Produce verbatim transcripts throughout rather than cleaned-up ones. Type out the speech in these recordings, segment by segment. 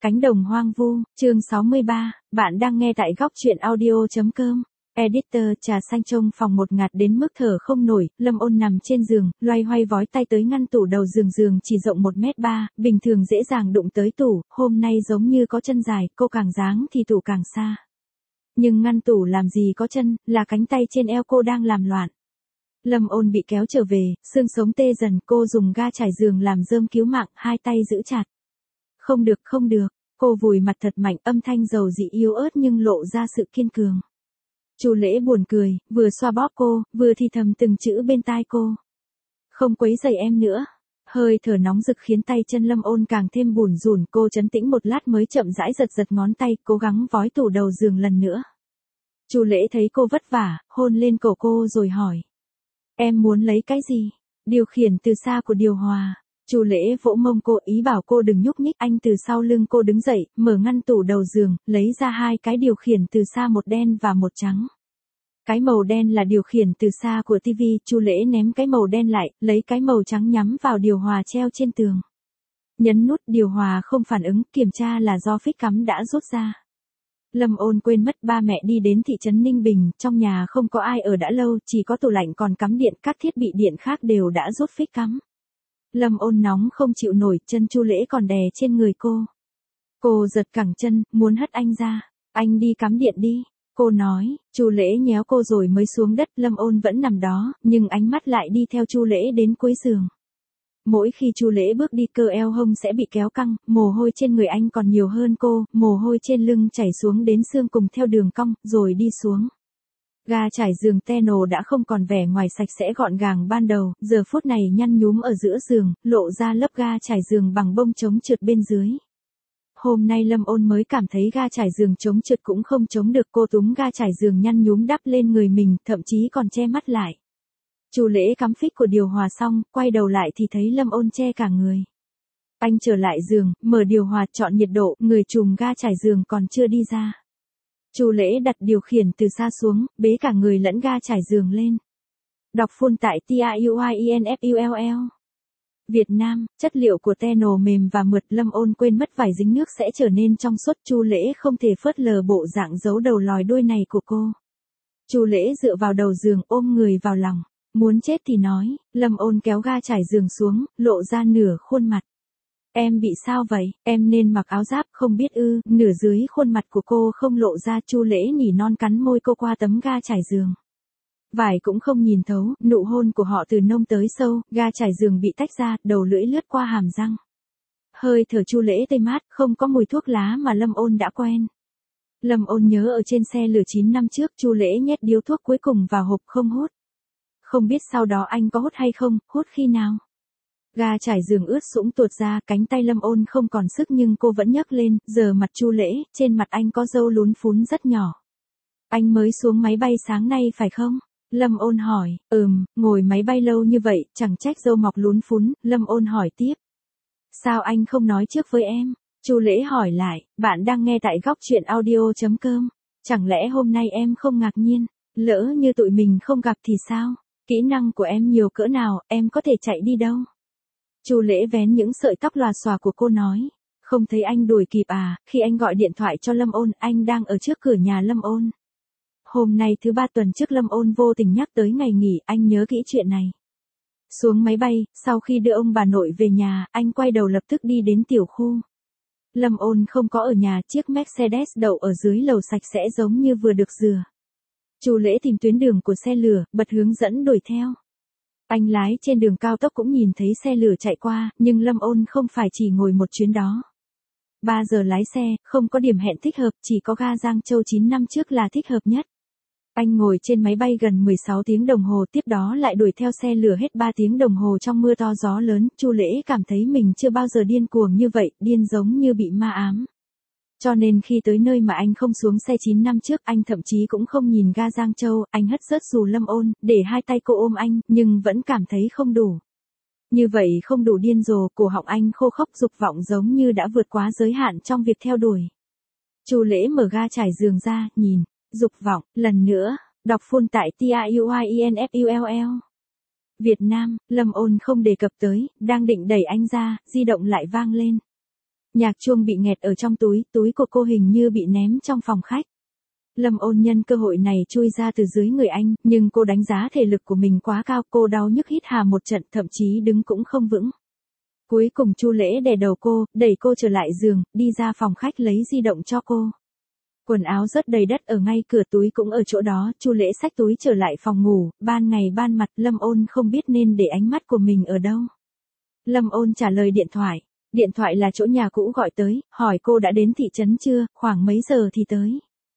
Cánh đồng hoang vu, chương sáu mươi ba, bạn đang nghe tại góc truyện audio.com. Editor trà xanh trong phòng một ngạt đến mức thở không nổi, Lâm Ôn nằm trên giường, loay hoay vói tay tới ngăn tủ đầu giường giường chỉ rộng một mét ba, bình thường dễ dàng đụng tới tủ, hôm nay giống như có chân dài, cô càng dáng thì tủ càng xa. Nhưng ngăn tủ làm gì có chân, là cánh tay trên eo cô đang làm loạn. Lâm Ôn bị kéo trở về, xương sống tê dần, cô dùng ga trải giường làm rơm cứu mạng, hai tay giữ chặt. Không được không được, cô vùi mặt thật mạnh, âm thanh dầu dị yếu ớt nhưng lộ ra sự kiên cường. Chu Lễ buồn cười, vừa xoa bóp cô, vừa thì thầm từng chữ bên tai cô. Không quấy rầy em nữa. Hơi thở nóng rực khiến tay chân Lâm Ôn càng thêm bủn rủn, cô trấn tĩnh một lát mới chậm rãi giật giật ngón tay, cố gắng vói tủ đầu giường lần nữa. Chu Lễ thấy cô vất vả, hôn lên cổ cô rồi hỏi. Em muốn lấy cái gì? Điều khiển từ xa của điều hòa. Chu Lễ vỗ mông cô, ý bảo cô đừng nhúc nhích. Anh từ sau lưng cô đứng dậy, mở ngăn tủ đầu giường, lấy ra hai cái điều khiển từ xa, một đen và một trắng. Cái màu đen là điều khiển từ xa của tivi, Chu Lễ ném cái màu đen lại, lấy cái màu trắng nhắm vào điều hòa treo trên tường. Nhấn nút, điều hòa không phản ứng, kiểm tra là do phích cắm đã rút ra. Lâm Ôn quên mất ba mẹ đi đến thị trấn Ninh Bình, trong nhà không có ai ở đã lâu, chỉ có tủ lạnh còn cắm điện, các thiết bị điện khác đều đã rút phích cắm. Lâm Ôn nóng không chịu nổi, chân Chu Lễ còn đè trên người cô. Cô giật cẳng chân, muốn hất anh ra. Anh đi cắm điện đi. Cô nói, Chu Lễ nhéo cô rồi mới xuống đất. Lâm Ôn vẫn nằm đó, nhưng ánh mắt lại đi theo Chu Lễ đến cuối giường. Mỗi khi Chu Lễ bước đi, cơ eo hông sẽ bị kéo căng, mồ hôi trên người anh còn nhiều hơn cô, mồ hôi trên lưng chảy xuống đến xương cùng theo đường cong, rồi đi xuống. Ga trải giường Teno đã không còn vẻ ngoài sạch sẽ gọn gàng ban đầu, giờ phút này nhăn nhúm ở giữa giường, lộ ra lớp ga trải giường bằng bông chống trượt bên dưới. Hôm nay Lâm Ôn mới cảm thấy ga trải giường chống trượt cũng không chống được, cô túm ga trải giường nhăn nhúm đắp lên người mình, thậm chí còn che mắt lại. Chu Lễ cắm phích của điều hòa xong, quay đầu lại thì thấy Lâm Ôn che cả người. Anh trở lại giường, mở điều hòa, chọn nhiệt độ, người trùm ga trải giường còn chưa đi ra. Chu Lễ đặt điều khiển từ xa xuống, bế cả người lẫn ga trải giường lên. Đọc full tại TIUIENFULL. Việt Nam, chất liệu của Teno mềm và mượt, Lâm Ôn quên mất vải dính nước sẽ trở nên trong suốt, Chu Lễ không thể phớt lờ bộ dạng giấu đầu lòi đuôi này của cô. Chu Lễ dựa vào đầu giường, ôm người vào lòng. Muốn chết thì nói. Lâm Ôn kéo ga trải giường xuống, lộ ra nửa khuôn mặt. Em bị sao vậy, em nên mặc áo giáp không biết ư? Nửa dưới khuôn mặt của cô không lộ ra, Chu Lễ nỉ non cắn môi cô qua tấm ga trải giường. Vải cũng không nhìn thấu, nụ hôn của họ từ nông tới sâu, ga trải giường bị tách ra, đầu lưỡi lướt qua hàm răng. Hơi thở Chu Lễ tê mát, không có mùi thuốc lá mà Lâm Ôn đã quen. Lâm Ôn nhớ ở trên xe lửa chín năm trước, Chu Lễ nhét điếu thuốc cuối cùng vào hộp không hút. Không biết sau đó anh có hút hay không, hút khi nào? Ga trải giường ướt sũng tuột ra, cánh tay Lâm Ôn không còn sức nhưng cô vẫn nhấc lên, giờ mặt Chu Lễ, trên mặt anh có râu lún phún rất nhỏ. Anh mới xuống máy bay sáng nay phải không? Lâm Ôn hỏi. Ừm, ngồi máy bay lâu như vậy, chẳng trách râu mọc lún phún. Lâm Ôn hỏi tiếp. Sao anh không nói trước với em? Chu Lễ hỏi lại. Bạn đang nghe tại góc truyện audio.com. Chẳng lẽ hôm nay em không ngạc nhiên? Lỡ như tụi mình không gặp thì sao? Kỹ năng của em nhiều cỡ nào, em có thể chạy đi đâu? Chu Lễ vén những sợi tóc lòa xòa của cô nói. Không thấy anh đuổi kịp à? Khi anh gọi điện thoại cho Lâm Ôn, anh đang ở trước cửa nhà Lâm Ôn. Hôm nay thứ ba tuần trước, Lâm Ôn vô tình nhắc tới ngày nghỉ, anh nhớ kỹ chuyện này. Xuống máy bay, sau khi đưa ông bà nội về nhà, anh quay đầu lập tức đi đến tiểu khu. Lâm Ôn không có ở nhà, chiếc Mercedes đậu ở dưới lầu sạch sẽ giống như vừa được rửa. Chu Lễ tìm tuyến đường của xe lửa, bật hướng dẫn đuổi theo. Anh lái trên đường cao tốc cũng nhìn thấy xe lửa chạy qua, nhưng Lâm Ôn không phải chỉ ngồi một chuyến đó. ba giờ lái xe, không có điểm hẹn thích hợp, chỉ có ga Giang Châu chín năm trước là thích hợp nhất. Anh ngồi trên máy bay gần mười sáu tiếng đồng hồ, tiếp đó lại đuổi theo xe lửa hết ba tiếng đồng hồ trong mưa to gió lớn. Chu Lễ cảm thấy mình chưa bao giờ điên cuồng như vậy, điên giống như bị ma ám. Cho nên khi tới nơi mà anh không xuống xe chín năm trước, anh thậm chí cũng không nhìn ga Giang Châu, anh hất rớt dù Lâm Ôn, để hai tay cô ôm anh, nhưng vẫn cảm thấy không đủ. Như vậy không đủ điên rồ, cổ họng anh khô khốc, dục vọng giống như đã vượt quá giới hạn trong việc theo đuổi. Chu Lễ mở ga trải giường ra, nhìn, dục vọng, lần nữa, đọc full tại TIUIENFULL. Việt Nam, Lâm Ôn không đề cập tới, đang định đẩy anh ra, di động lại vang lên. Nhạc chuông bị nghẹt ở trong túi, túi của cô hình như bị ném trong phòng khách. Lâm Ôn nhân cơ hội này chui ra từ dưới người anh, nhưng cô đánh giá thể lực của mình quá cao, cô đau nhức hít hà một trận, thậm chí đứng cũng không vững. Cuối cùng Chu Lễ đè đầu cô, đẩy cô trở lại giường, đi ra phòng khách lấy di động cho cô. Quần áo rớt đầy đất ở ngay cửa, túi cũng ở chỗ đó, Chu Lễ xách túi trở lại phòng ngủ, ban ngày ban mặt Lâm Ôn không biết nên để ánh mắt của mình ở đâu. Lâm Ôn trả lời điện thoại. Điện thoại là chỗ nhà cũ gọi tới, hỏi cô đã đến thị trấn chưa, khoảng mấy giờ thì tới.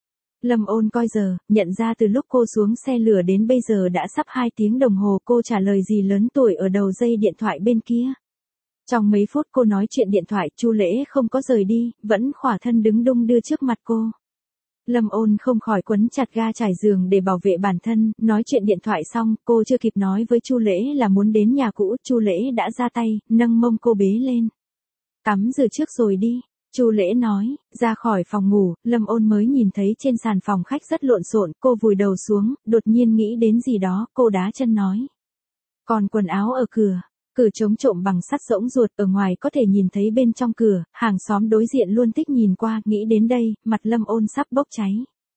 Lâm Ôn coi giờ, nhận ra từ lúc cô xuống xe lửa đến bây giờ đã sắp hai tiếng đồng hồ, cô trả lời gì lớn tuổi ở đầu dây điện thoại bên kia. Trong mấy phút cô nói chuyện điện thoại, Chu Lễ không có rời đi, vẫn khỏa thân đứng đung đưa trước mặt cô. Lâm Ôn không khỏi quấn chặt ga trải giường để bảo vệ bản thân, nói chuyện điện thoại xong, cô chưa kịp nói với Chu Lễ là muốn đến nhà cũ, Chu Lễ đã ra tay, nâng mông cô bế lên. Tắm rửa trước rồi đi, Chu Lễ nói. Ra khỏi phòng ngủ, Lâm Ôn mới nhìn thấy trên sàn phòng khách rất lộn xộn, cô vùi đầu xuống, đột nhiên nghĩ đến gì đó, cô đá chân nói. Còn quần áo ở cửa. Cửa chống trộm bằng sắt rỗng ruột, ở ngoài có thể nhìn thấy bên trong cửa, hàng xóm đối diện luôn thích nhìn qua, nghĩ đến đây, mặt Lâm Ôn sắp bốc cháy.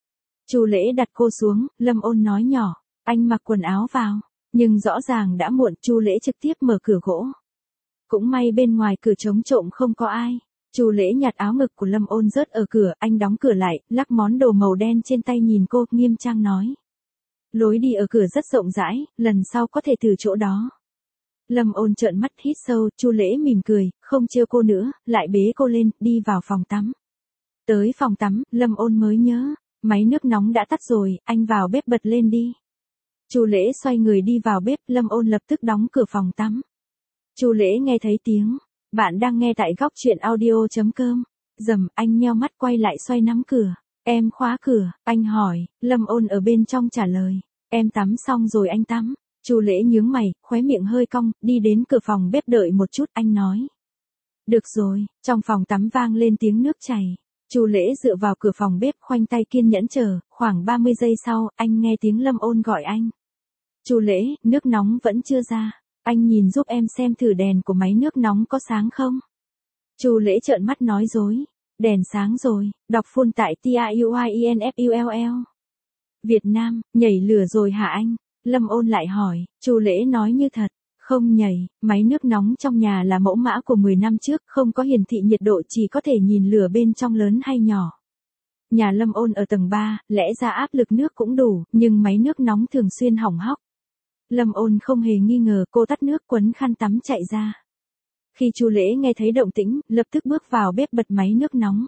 Chu Lễ đặt cô xuống, Lâm Ôn nói nhỏ, anh mặc quần áo vào, nhưng rõ ràng đã muộn, Chu Lễ trực tiếp mở cửa gỗ. Cũng may bên ngoài cửa chống trộm không có ai. Chu Lễ nhặt áo ngực của Lâm Ôn rớt ở cửa, anh đóng cửa lại, lắc món đồ màu đen trên tay nhìn cô, nghiêm trang nói. Lối đi ở cửa rất rộng rãi, lần sau có thể từ chỗ đó. Lâm Ôn trợn mắt hít sâu, Chu Lễ mỉm cười, không trêu cô nữa, lại bế cô lên, đi vào phòng tắm. Tới phòng tắm, Lâm Ôn mới nhớ, máy nước nóng đã tắt rồi, anh vào bếp bật lên đi. Chu Lễ xoay người đi vào bếp, Lâm Ôn lập tức đóng cửa phòng tắm. Chu Lễ nghe thấy tiếng, bạn đang nghe tại góc truyện audio chấm com. Dầm, anh nheo mắt quay lại xoay nắm cửa. Em khóa cửa, anh hỏi, Lâm Ôn ở bên trong trả lời. Em tắm xong rồi anh tắm. Chu Lễ nhướng mày, khóe miệng hơi cong, đi đến cửa phòng bếp đợi một chút, anh nói. Được rồi, trong phòng tắm vang lên tiếng nước chảy. Chu Lễ dựa vào cửa phòng bếp, khoanh tay kiên nhẫn chờ, khoảng ba mươi giây sau, anh nghe tiếng Lâm Ôn gọi anh. Chu Lễ, nước nóng vẫn chưa ra. Anh nhìn giúp em xem thử đèn của máy nước nóng có sáng không? Chu Lễ trợn mắt nói dối. Đèn sáng rồi, đọc full tại T I U I N F U L L. Việt Nam, nhảy lửa rồi hả anh? Lâm Ôn lại hỏi, Chu Lễ nói như thật. Không nhảy, máy nước nóng trong nhà là mẫu mã của mười năm trước, không có hiển thị nhiệt độ, chỉ có thể nhìn lửa bên trong lớn hay nhỏ. Nhà Lâm Ôn ở tầng ba, lẽ ra áp lực nước cũng đủ, nhưng máy nước nóng thường xuyên hỏng hóc. Lâm Ôn không hề nghi ngờ, cô tắt nước quấn khăn tắm chạy ra. Khi Chu Lễ nghe thấy động tĩnh, lập tức bước vào bếp bật máy nước nóng.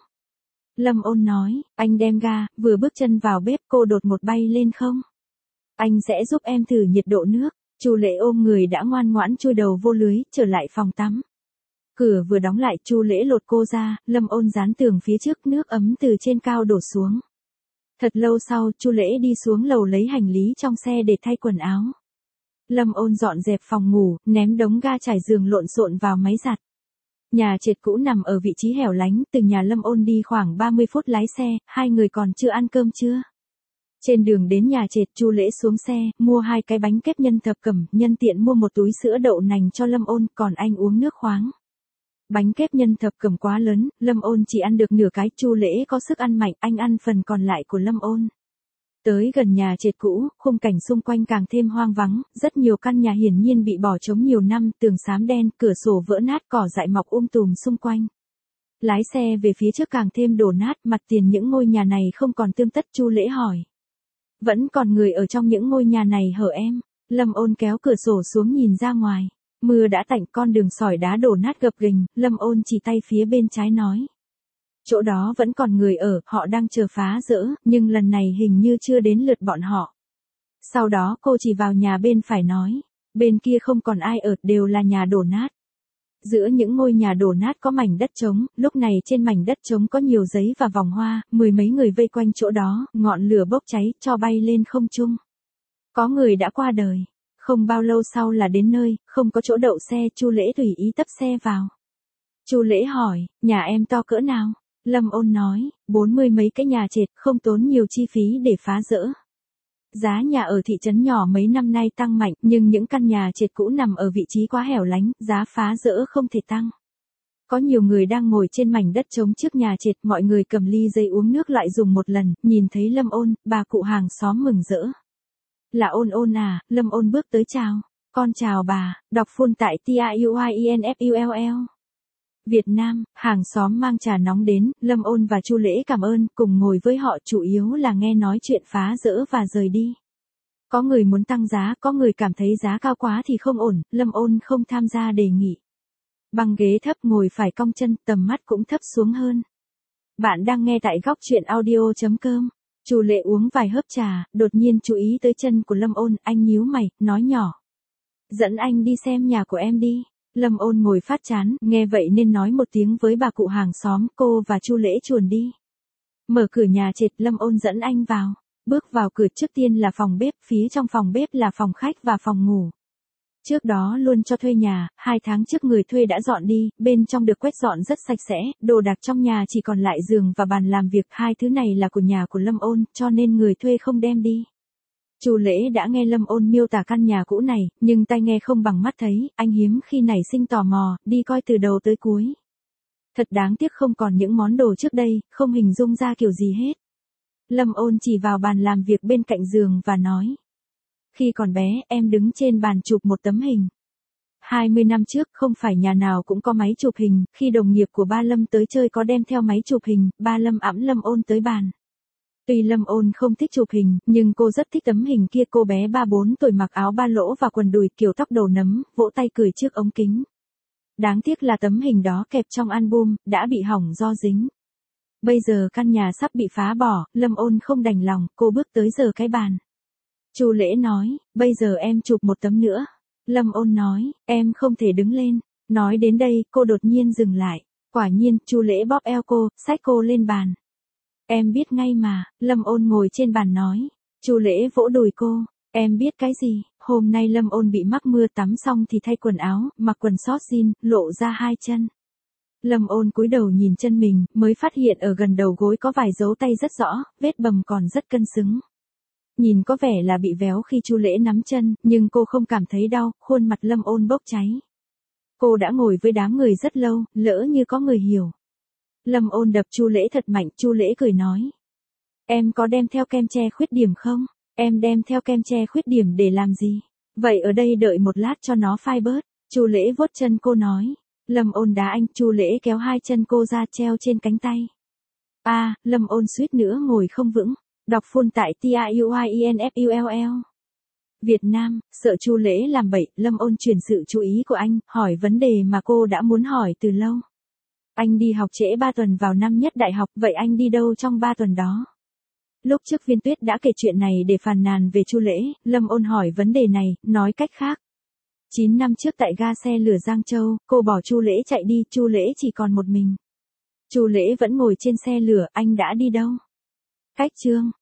Lâm Ôn nói, anh đem ga, vừa bước chân vào bếp cô đột một bay lên không? Anh sẽ giúp em thử nhiệt độ nước. Chu Lễ ôm người đã ngoan ngoãn chui đầu vô lưới, trở lại phòng tắm. Cửa vừa đóng lại, Chu Lễ lột cô ra, Lâm Ôn dán tường phía trước, nước ấm từ trên cao đổ xuống. Thật lâu sau, Chu Lễ đi xuống lầu lấy hành lý trong xe để thay quần áo. Lâm Ôn dọn dẹp phòng ngủ, ném đống ga trải giường lộn xộn vào máy giặt. Nhà trệt cũ nằm ở vị trí hẻo lánh, từ nhà Lâm Ôn đi khoảng ba mươi phút lái xe, hai người còn chưa ăn cơm trưa. Trên đường đến nhà trệt, Chu Lễ xuống xe, mua hai cái bánh kép nhân thập cẩm, nhân tiện mua một túi sữa đậu nành cho Lâm Ôn, còn anh uống nước khoáng. Bánh kép nhân thập cẩm quá lớn, Lâm Ôn chỉ ăn được nửa cái, Chu Lễ có sức ăn mạnh, anh ăn phần còn lại của Lâm Ôn. Tới gần nhà trệt cũ, khung cảnh xung quanh càng thêm hoang vắng, rất nhiều căn nhà hiển nhiên bị bỏ trống nhiều năm, tường xám đen, cửa sổ vỡ nát, cỏ dại mọc um tùm xung quanh. Lái xe về phía trước càng thêm đổ nát, mặt tiền những ngôi nhà này không còn tươm tất, Chu Lễ hỏi. Vẫn còn người ở trong những ngôi nhà này hở em? Lâm Ôn kéo cửa sổ xuống nhìn ra ngoài. Mưa đã tạnh, con đường sỏi đá đổ nát gập ghềnh, Lâm Ôn chỉ tay phía bên trái nói. Chỗ đó vẫn còn người ở, họ đang chờ phá dỡ, nhưng lần này hình như chưa đến lượt bọn họ. Sau đó cô chỉ vào nhà bên phải nói. Bên kia không còn ai ở, đều là nhà đổ nát. Giữa những ngôi nhà đổ nát có mảnh đất trống, lúc này trên mảnh đất trống có nhiều giấy và vòng hoa, mười mấy người vây quanh chỗ đó, ngọn lửa bốc cháy, cho bay lên không trung. Có người đã qua đời. Không bao lâu sau là đến nơi, không có chỗ đậu xe, Chu Lễ tùy ý tấp xe vào. Chu Lễ hỏi, nhà em to cỡ nào? Lâm Ôn nói, bốn mươi mấy cái nhà trệt, không tốn nhiều chi phí để phá dỡ. Giá nhà ở thị trấn nhỏ mấy năm nay tăng mạnh, nhưng những căn nhà trệt cũ nằm ở vị trí quá hẻo lánh, giá phá dỡ không thể tăng. Có nhiều người đang ngồi trên mảnh đất trống trước nhà trệt, mọi người cầm ly giấy uống nước lại dùng một lần, nhìn thấy Lâm Ôn, bà cụ hàng xóm mừng rỡ. Là Ôn Ôn à, Lâm Ôn bước tới chào. Con chào bà, đọc full tại T I U I E N F U L L. Việt Nam, hàng xóm mang trà nóng đến, Lâm Ôn và Chu Lễ cảm ơn, cùng ngồi với họ chủ yếu là nghe nói chuyện phá rỡ và rời đi. Có người muốn tăng giá, có người cảm thấy giá cao quá thì không ổn, Lâm Ôn không tham gia đề nghị. Băng ghế thấp ngồi phải cong chân, tầm mắt cũng thấp xuống hơn. Bạn đang nghe tại góc chuyện audio chấm com. Chu Lễ uống vài hớp trà, đột nhiên chú ý tới chân của Lâm Ôn, anh nhíu mày, nói nhỏ. Dẫn anh đi xem nhà của em đi. Lâm Ôn ngồi phát chán, nghe vậy nên nói một tiếng với bà cụ hàng xóm, cô và Chu Lễ chuồn đi. Mở cửa nhà trệt, Lâm Ôn dẫn anh vào. Bước vào cửa, trước tiên là phòng bếp, phía trong phòng bếp là phòng khách và phòng ngủ. Trước đó luôn cho thuê nhà, hai tháng trước người thuê đã dọn đi, bên trong được quét dọn rất sạch sẽ, đồ đạc trong nhà chỉ còn lại giường và bàn làm việc, hai thứ này là của nhà của Lâm Ôn, cho nên người thuê không đem đi. Chu Lễ đã nghe Lâm Ôn miêu tả căn nhà cũ này, nhưng tai nghe không bằng mắt thấy, anh hiếm khi nảy sinh tò mò, đi coi từ đầu tới cuối. Thật đáng tiếc không còn những món đồ trước đây, không hình dung ra kiểu gì hết. Lâm Ôn chỉ vào bàn làm việc bên cạnh giường và nói. Khi còn bé, em đứng trên bàn chụp một tấm hình. hai mươi năm trước, không phải nhà nào cũng có máy chụp hình, khi đồng nghiệp của ba Lâm tới chơi có đem theo máy chụp hình, ba Lâm ẵm Lâm Ôn tới bàn. Tuy Lâm Ôn không thích chụp hình, nhưng cô rất thích tấm hình kia, cô bé ba bốn tuổi mặc áo ba lỗ và quần đùi kiểu tóc đầu nấm, vỗ tay cười trước ống kính. Đáng tiếc là tấm hình đó kẹp trong album, đã bị hỏng do dính. Bây giờ căn nhà sắp bị phá bỏ, Lâm Ôn không đành lòng, cô bước tới giở cái bàn. Chu Lễ nói, bây giờ em chụp một tấm nữa. Lâm Ôn nói, em không thể đứng lên. Nói đến đây, cô đột nhiên dừng lại. Quả nhiên, Chu Lễ bóp eo cô, xách cô lên bàn. Em biết ngay mà, Lâm Ôn ngồi trên bàn nói. Chu Lễ vỗ đùi cô, em biết cái gì, hôm nay Lâm Ôn bị mắc mưa, tắm xong thì thay quần áo, mặc quần sót jean, lộ ra hai chân. Lâm Ôn cúi đầu nhìn chân mình, mới phát hiện ở gần đầu gối có vài dấu tay rất rõ, vết bầm còn rất cân xứng. Nhìn có vẻ là bị véo khi Chu Lễ nắm chân, nhưng cô không cảm thấy đau, khuôn mặt Lâm Ôn bốc cháy. Cô đã ngồi với đám người rất lâu, lỡ như có người hiểu. Lâm Ôn đập Chu Lễ thật mạnh, Chu Lễ cười nói. Em có đem theo kem che khuyết điểm không? Em đem theo kem che khuyết điểm để làm gì? Vậy ở đây đợi một lát cho nó phai bớt. Chu Lễ vuốt chân cô nói. Lâm Ôn đá anh, Chu Lễ kéo hai chân cô ra treo trên cánh tay. A, à, Lâm Ôn suýt nữa ngồi không vững. Đọc full tại T I U I E N F U L L. Việt Nam, sợ Chu Lễ làm bậy, Lâm Ôn chuyển sự chú ý của anh, hỏi vấn đề mà cô đã muốn hỏi từ lâu. Anh đi học trễ ba tuần vào năm nhất đại học, vậy anh đi đâu trong ba tuần đó? Lúc trước Viên Tuyết đã kể chuyện này để phàn nàn về Chu Lễ, Lâm Ôn hỏi vấn đề này, nói cách khác. chín năm trước tại ga xe lửa Giang Châu, cô bỏ Chu Lễ chạy đi, Chu Lễ chỉ còn một mình. Chu Lễ vẫn ngồi trên xe lửa, anh đã đi đâu? Cách chương